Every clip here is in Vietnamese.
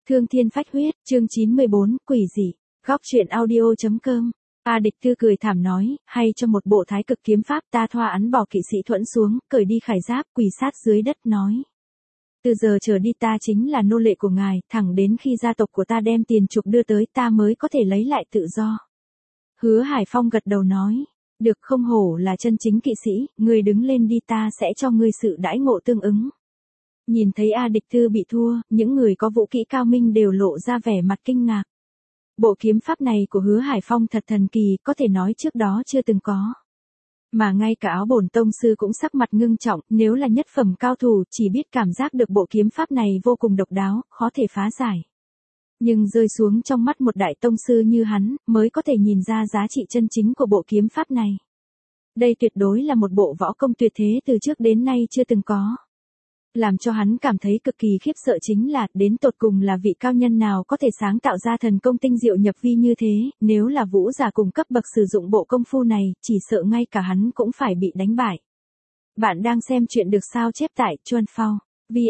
Thương thiên phách huyết, chương 94, quỷ dị. Góc truyện audio.com. A Địch Tư cười thảm nói, hay cho một bộ thái cực kiếm pháp. Ta thoa ấn bỏ kỵ sĩ thuẫn xuống, cởi đi khải giáp, quỳ sát dưới đất nói. Từ giờ trở đi ta chính là nô lệ của ngài, thẳng đến khi gia tộc của ta đem tiền chuộc đưa tới ta mới có thể lấy lại tự do. Hứa Hải Phong gật đầu nói, được, không hổ là chân chính kỵ sĩ, ngươi đứng lên đi, ta sẽ cho ngươi sự đãi ngộ tương ứng. Nhìn thấy A Địch Tư bị thua, những người có vũ kỹ cao minh đều lộ ra vẻ mặt kinh ngạc. Bộ kiếm pháp này của Hứa Hải Phong thật thần kỳ, có thể nói trước đó chưa từng có. Mà ngay cả Áo Bổn tông sư cũng sắc mặt ngưng trọng, nếu là nhất phẩm cao thủ chỉ biết cảm giác được bộ kiếm pháp này vô cùng độc đáo, khó thể phá giải. Nhưng rơi xuống trong mắt một đại tông sư như hắn, mới có thể nhìn ra giá trị chân chính của bộ kiếm pháp này. Đây tuyệt đối là một bộ võ công tuyệt thế từ trước đến nay chưa từng có. Làm cho hắn cảm thấy cực kỳ khiếp sợ chính là, đến tột cùng là vị cao nhân nào có thể sáng tạo ra thần công tinh diệu nhập vi như thế, nếu là vũ giả cùng cấp bậc sử dụng bộ công phu này, chỉ sợ ngay cả hắn cũng phải bị đánh bại. Bạn đang xem chuyện được sao chép tại Chuanphao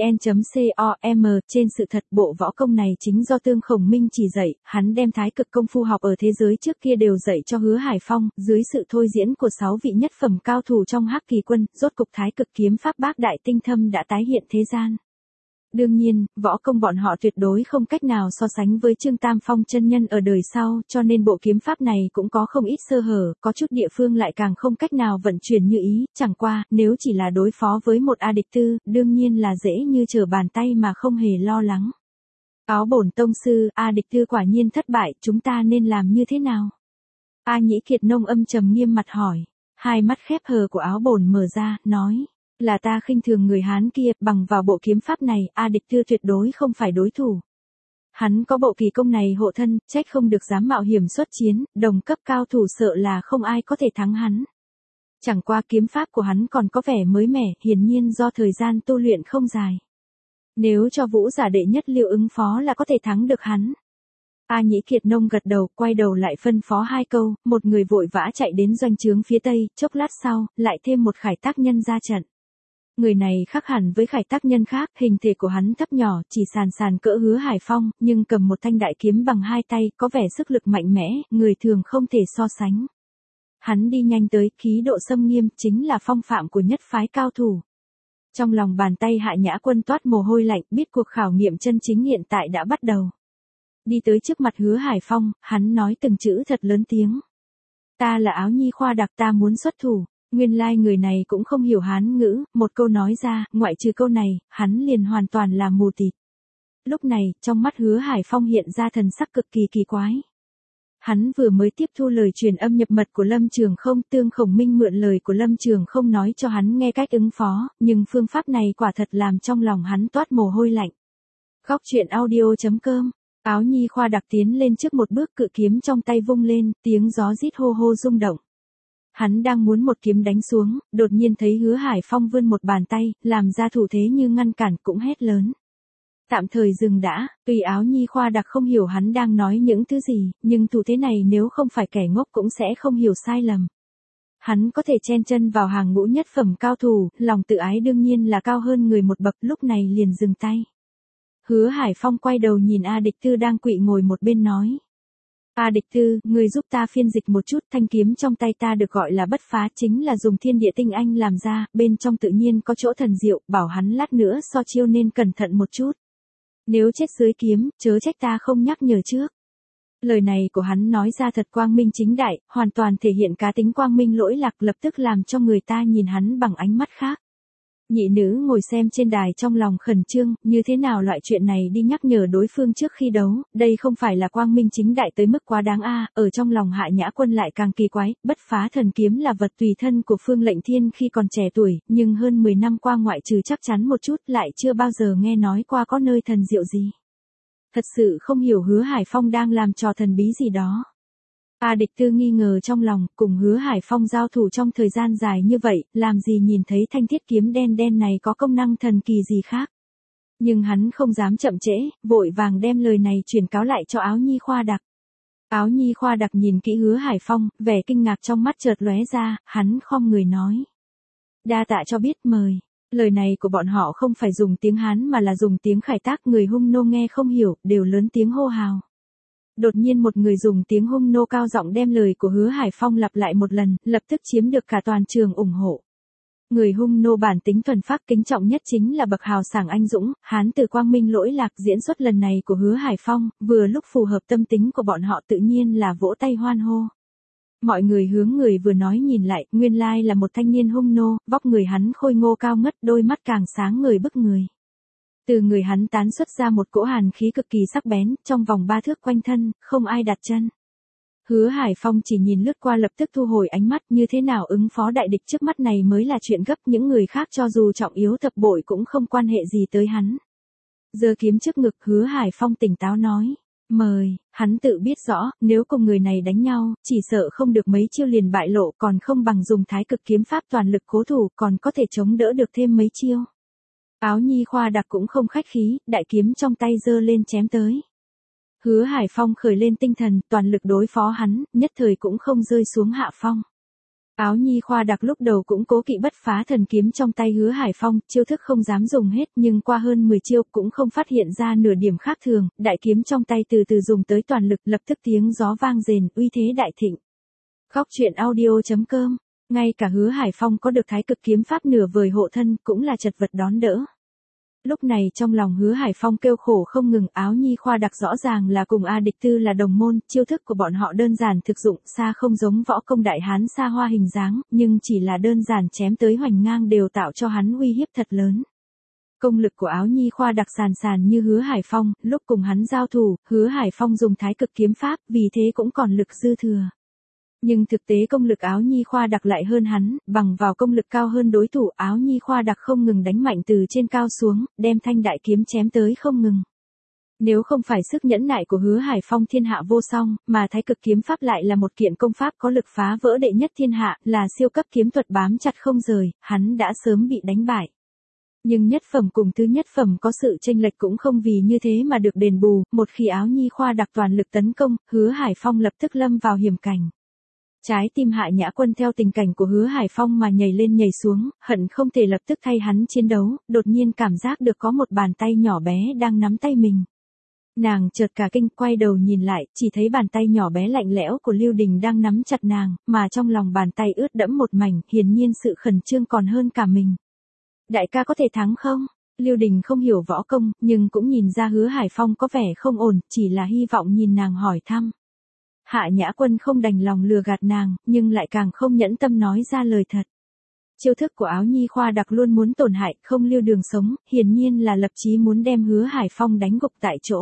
vn.com. Trên sự thật, bộ võ công này chính do Tương Khổng Minh chỉ dạy, hắn đem thái cực công phu học ở thế giới trước kia đều dạy cho Hứa Hải Phong, dưới sự thôi diễn của 6 vị nhất phẩm cao thủ trong Hắc Kỳ Quân, rốt cục thái cực kiếm pháp bác đại tinh thâm đã tái hiện thế gian. Đương nhiên, võ công bọn họ tuyệt đối không cách nào so sánh với Trương Tam Phong chân nhân ở đời sau, cho nên bộ kiếm pháp này cũng có không ít sơ hở, có chút địa phương lại càng không cách nào vận chuyển như ý, chẳng qua, nếu chỉ là đối phó với một A Địch Tư, đương nhiên là dễ như trở bàn tay mà không hề lo lắng. Áo Bổn tông sư, A Địch Tư quả nhiên thất bại, chúng ta nên làm như thế nào? A Nhĩ Kiệt Nông âm trầm nghiêm mặt hỏi, hai mắt khép hờ của Áo Bổn mở ra, nói. Là ta khinh thường người Hán kia, bằng vào bộ kiếm pháp này, A Địch Tư tuyệt đối không phải đối thủ. Hắn có bộ kỳ công này hộ thân, trách không được dám mạo hiểm xuất chiến, đồng cấp cao thủ sợ là không ai có thể thắng hắn. Chẳng qua kiếm pháp của hắn còn có vẻ mới mẻ, hiển nhiên do thời gian tu luyện không dài. Nếu cho vũ giả đệ nhất Liêu ứng phó là có thể thắng được hắn. A Nhĩ Kiệt Nông gật đầu, quay đầu lại phân phó hai câu, một người vội vã chạy đến doanh trướng phía tây, chốc lát sau, lại thêm một khải tác nhân ra trận. Người này khác hẳn với khải tác nhân khác, hình thể của hắn thấp nhỏ, chỉ sàn cỡ Hứa Hải Phong, nhưng cầm một thanh đại kiếm bằng hai tay, có vẻ sức lực mạnh mẽ, người thường không thể so sánh. Hắn đi nhanh tới, khí độ xâm nghiêm, chính là phong phạm của nhất phái cao thủ. Trong lòng bàn tay Hạ Nhã Quân toát mồ hôi lạnh, biết cuộc khảo nghiệm chân chính hiện tại đã bắt đầu. Đi tới trước mặt Hứa Hải Phong, hắn nói từng chữ thật lớn tiếng. Ta là Áo Nhi Khoa Đặc, ta muốn xuất thủ. Nguyên lai người này cũng không hiểu Hán ngữ, một câu nói ra, ngoại trừ câu này, hắn liền hoàn toàn là mù tịt. Lúc này, trong mắt Hứa Hải Phong hiện ra thần sắc cực kỳ kỳ quái. Hắn vừa mới tiếp thu lời truyền âm nhập mật của Lâm Trường Không, Tương Khổng Minh mượn lời của Lâm Trường Không nói cho hắn nghe cách ứng phó, nhưng phương pháp này quả thật làm trong lòng hắn toát mồ hôi lạnh. Góc truyện audio.com. Áo Nhi Khoa Đặc tiến lên trước một bước, cự kiếm trong tay vung lên, tiếng gió rít hô hô rung động. Hắn đang muốn một kiếm đánh xuống, đột nhiên thấy Hứa Hải Phong vươn một bàn tay, làm ra thủ thế như ngăn cản, cũng hét lớn. Tạm thời dừng đã, tuy Áo Nhi Khoa Đặc không hiểu hắn đang nói những thứ gì, nhưng thủ thế này nếu không phải kẻ ngốc cũng sẽ không hiểu sai lầm. Hắn có thể chen chân vào hàng ngũ nhất phẩm cao thủ, lòng tự ái đương nhiên là cao hơn người một bậc, lúc này liền dừng tay. Hứa Hải Phong quay đầu nhìn A Địch Tư đang quỵ ngồi một bên nói. A Địch Tư, người giúp ta phiên dịch một chút, thanh kiếm trong tay ta được gọi là bất phá, chính là dùng thiên địa tinh anh làm ra, bên trong tự nhiên có chỗ thần diệu, bảo hắn lát nữa so chiêu nên cẩn thận một chút. Nếu chết dưới kiếm, chớ trách ta không nhắc nhở trước. Lời này của hắn nói ra thật quang minh chính đại, hoàn toàn thể hiện cá tính quang minh lỗi lạc, lập tức làm cho người ta nhìn hắn bằng ánh mắt khác. Nhị nữ ngồi xem trên đài trong lòng khẩn trương, như thế nào loại chuyện này đi nhắc nhở đối phương trước khi đấu, đây không phải là quang minh chính đại tới mức quá đáng a. Ở trong lòng Hạ Nhã Quân lại càng kỳ quái, bất phá thần kiếm là vật tùy thân của Phương Lệnh Thiên khi còn trẻ tuổi, nhưng hơn 10 năm qua ngoại trừ chắc chắn một chút lại chưa bao giờ nghe nói qua có nơi thần diệu gì. Thật sự không hiểu Hứa Hải Phong đang làm trò thần bí gì đó. A Địch Tư nghi ngờ trong lòng, cùng Hứa Hải Phong giao thủ trong thời gian dài như vậy, làm gì nhìn thấy thanh thiết kiếm đen đen này có công năng thần kỳ gì khác. Nhưng hắn không dám chậm trễ, vội vàng đem lời này truyền cáo lại cho Áo Nhi Khoa Đặc. Áo Nhi Khoa Đặc nhìn kỹ Hứa Hải Phong, vẻ kinh ngạc trong mắt chợt lóe ra, hắn khom người nói. Đa tạ cho biết, mời. Lời này của bọn họ không phải dùng tiếng Hán mà là dùng tiếng Khải Tác, người Hung nô nghe không hiểu, đều lớn tiếng hô hào. Đột nhiên một người dùng tiếng Hung nô cao giọng đem lời của Hứa Hải Phong lặp lại một lần, lập tức chiếm được cả toàn trường ủng hộ. Người Hung nô bản tính thuần phác, kính trọng nhất chính là bậc hào sảng anh dũng, Hán từ quang minh lỗi lạc. Diễn xuất lần này của Hứa Hải Phong, vừa lúc phù hợp tâm tính của bọn họ, tự nhiên là vỗ tay hoan hô. Mọi người hướng người vừa nói nhìn lại, nguyên lai là một thanh niên Hung nô, vóc người hắn khôi ngô cao ngất, đôi mắt càng sáng ngời bức người. Từ người hắn tán xuất ra một cỗ hàn khí cực kỳ sắc bén, trong vòng 3 thước quanh thân, không ai đặt chân. Hứa Hải Phong chỉ nhìn lướt qua lập tức thu hồi ánh mắt, như thế nào ứng phó đại địch trước mắt này mới là chuyện gấp, những người khác cho dù trọng yếu thập bội cũng không quan hệ gì tới hắn. Giơ kiếm trước ngực, Hứa Hải Phong tỉnh táo nói, mời. Hắn tự biết rõ, nếu cùng người này đánh nhau, chỉ sợ không được mấy chiêu liền bại lộ, còn không bằng dùng Thái Cực kiếm pháp toàn lực cố thủ, còn có thể chống đỡ được thêm mấy chiêu. Áo Nhi Khoa Đặc cũng không khách khí, đại kiếm trong tay giơ lên chém tới. Hứa Hải Phong khởi lên tinh thần, toàn lực đối phó hắn, nhất thời cũng không rơi xuống hạ phong. Áo Nhi Khoa Đặc lúc đầu cũng cố kỵ bất phá thần kiếm trong tay Hứa Hải Phong, chiêu thức không dám dùng hết, nhưng qua hơn 10 chiêu cũng không phát hiện ra nửa điểm khác thường, đại kiếm trong tay từ từ dùng tới toàn lực, lập tức tiếng gió vang rền, uy thế đại thịnh. Góc truyện audio.com, ngay cả Hứa Hải Phong có được Thái Cực kiếm pháp nửa vời hộ thân, cũng là chật vật đón đỡ. Lúc này trong lòng Hứa Hải Phong kêu khổ không ngừng, Áo Nhi Khoa Đặc rõ ràng là cùng A Địch Tư là đồng môn, chiêu thức của bọn họ đơn giản thực dụng, xa không giống võ công đại hán xa hoa hình dáng, nhưng chỉ là đơn giản chém tới hoành ngang đều tạo cho hắn uy hiếp thật lớn. Công lực của Áo Nhi Khoa Đặc sàn sàn như Hứa Hải Phong, lúc cùng hắn giao thủ, Hứa Hải Phong dùng Thái Cực kiếm pháp, vì thế cũng còn lực dư thừa. Nhưng thực tế công lực Áo Nhi Khoa Đặc lại hơn hắn, bằng vào công lực cao hơn đối thủ, Áo Nhi Khoa Đặc không ngừng đánh mạnh từ trên cao xuống, đem thanh đại kiếm chém tới không ngừng. Nếu không phải sức nhẫn nại của Hứa Hải Phong thiên hạ vô song, mà Thái Cực kiếm pháp lại là một kiện công pháp có lực phá vỡ đệ nhất thiên hạ, là siêu cấp kiếm thuật bám chặt không rời, hắn đã sớm bị đánh bại. Nhưng nhất phẩm cùng thứ nhất phẩm có sự chênh lệch cũng không vì như thế mà được đền bù, một khi Áo Nhi Khoa Đặc toàn lực tấn công, Hứa Hải Phong lập tức lâm vào hiểm cảnh. Trái tim Hạ Nhã Quân theo tình cảnh của Hứa Hải Phong mà nhảy lên nhảy xuống, hận không thể lập tức thay hắn chiến đấu, đột nhiên cảm giác được có một bàn tay nhỏ bé đang nắm tay mình. Nàng chợt cả kinh, quay đầu nhìn lại, chỉ thấy bàn tay nhỏ bé lạnh lẽo của Lưu Đình đang nắm chặt nàng, mà trong lòng bàn tay ướt đẫm một mảnh, hiển nhiên sự khẩn trương còn hơn cả mình. Đại ca có thể thắng không? Lưu Đình không hiểu võ công, nhưng cũng nhìn ra Hứa Hải Phong có vẻ không ổn, chỉ là hy vọng nhìn nàng hỏi thăm. Hạ Nhã Quân không đành lòng lừa gạt nàng, nhưng lại càng không nhẫn tâm nói ra lời thật. Chiêu thức của Áo Nhi Khoa Đặc luôn muốn tổn hại, không lưu đường sống, hiển nhiên là lập chí muốn đem Hứa Hải Phong đánh gục tại chỗ.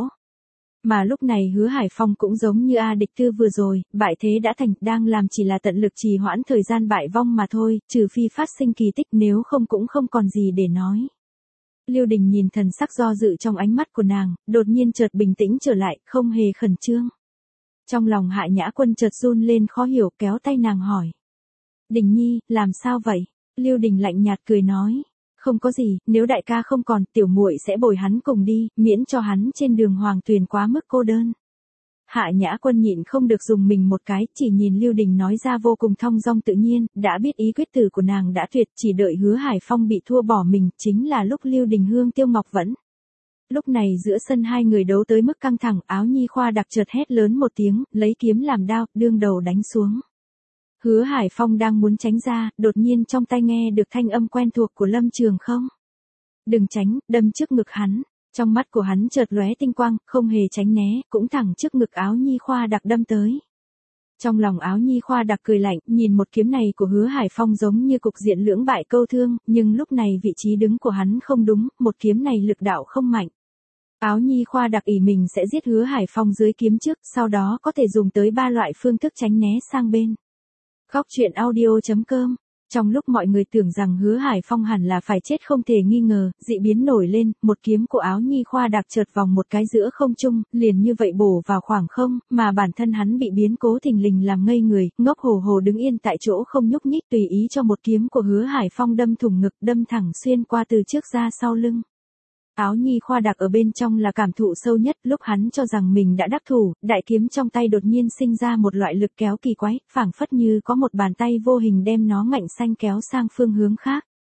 Mà lúc này Hứa Hải Phong cũng giống như A Địch Tư vừa rồi, bại thế đã thành, đang làm chỉ là tận lực trì hoãn thời gian bại vong mà thôi, trừ phi phát sinh kỳ tích, nếu không cũng không còn gì để nói. Lưu Đình nhìn thần sắc do dự trong ánh mắt của nàng, đột nhiên chợt bình tĩnh trở lại, không hề khẩn trương. Trong lòng Hạ Nhã Quân chợt run lên khó hiểu, kéo tay nàng hỏi. Đình Nhi, làm sao vậy? Lưu Đình lạnh nhạt cười nói. Không có gì, nếu đại ca không còn, tiểu muội sẽ bồi hắn cùng đi, miễn cho hắn trên đường hoàng tuyền quá mức cô đơn. Hạ Nhã Quân nhịn không được dùng mình một cái, chỉ nhìn Lưu Đình nói ra vô cùng thong dong tự nhiên, đã biết ý quyết tử của nàng đã tuyệt, chỉ đợi Hứa Hải Phong bị thua bỏ mình, chính là lúc Lưu Đình hương tiêu ngọc vẫn. Lúc này giữa sân hai người đấu tới mức căng thẳng, Áo Nhi Khoa Đặc chợt hét lớn một tiếng, lấy kiếm làm đao, đương đầu đánh xuống. Hứa Hải Phong đang muốn tránh ra, đột nhiên trong tai nghe được thanh âm quen thuộc của Lâm Trường Không. Đừng tránh, đâm trước ngực hắn. Trong mắt của hắn chợt lóe tinh quang, không hề tránh né, cũng thẳng trước ngực Áo Nhi Khoa Đặc đâm tới. Trong lòng Áo Nhi Khoa Đặc cười lạnh, nhìn một kiếm này của Hứa Hải Phong giống như cục diện lưỡng bại câu thương, nhưng lúc này vị trí đứng của hắn không đúng, một kiếm này lực đạo không mạnh. Áo Nhi Khoa Đặc ỷ mình sẽ giết Hứa Hải Phong dưới kiếm trước, sau đó có thể dùng tới 3 loại phương thức tránh né sang bên. Góc truyện audio.com. Trong lúc mọi người tưởng rằng Hứa Hải Phong hẳn là phải chết không thể nghi ngờ, dị biến nổi lên, một kiếm của Áo Nhi Khoa Đặc chợt vòng một cái giữa không trung, liền như vậy bổ vào khoảng không, mà bản thân hắn bị biến cố thình lình làm ngây người, ngốc hồ hồ đứng yên tại chỗ không nhúc nhích, tùy ý cho một kiếm của Hứa Hải Phong đâm thủng ngực, đâm thẳng xuyên qua từ trước ra sau lưng. Áo Nhi Khoa Đặc ở bên trong là cảm thụ sâu nhất, lúc hắn cho rằng mình đã đắc thủ, đại kiếm trong tay đột nhiên sinh ra một loại lực kéo kỳ quái, phảng phất như có một bàn tay vô hình đem nó ngạnh xanh kéo sang phương hướng khác.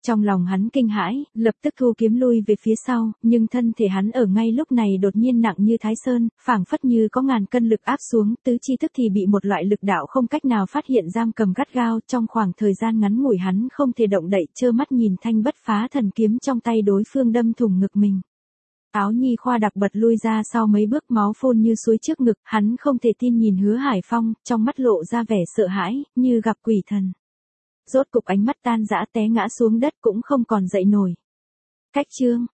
Trong lòng hắn kinh hãi, lập tức thu kiếm lui về phía sau, nhưng thân thể hắn ở ngay lúc này đột nhiên nặng như Thái Sơn, phảng phất như có ngàn cân lực áp xuống, tứ chi thức thì bị một loại lực đạo không cách nào phát hiện giam cầm gắt gao, trong khoảng thời gian ngắn ngủi hắn không thể động đậy, trơ mắt nhìn thanh bất phá thần kiếm trong tay đối phương đâm thủng ngực mình. Áo Nhi Khoa đặc bật lui ra sau mấy bước, máu phun như suối trước ngực, hắn không thể tin nhìn Hứa Hải Phong, trong mắt lộ ra vẻ sợ hãi, như gặp quỷ thần. Rốt cục ánh mắt tan rã té ngã xuống đất cũng không còn dậy nổi. Cách chương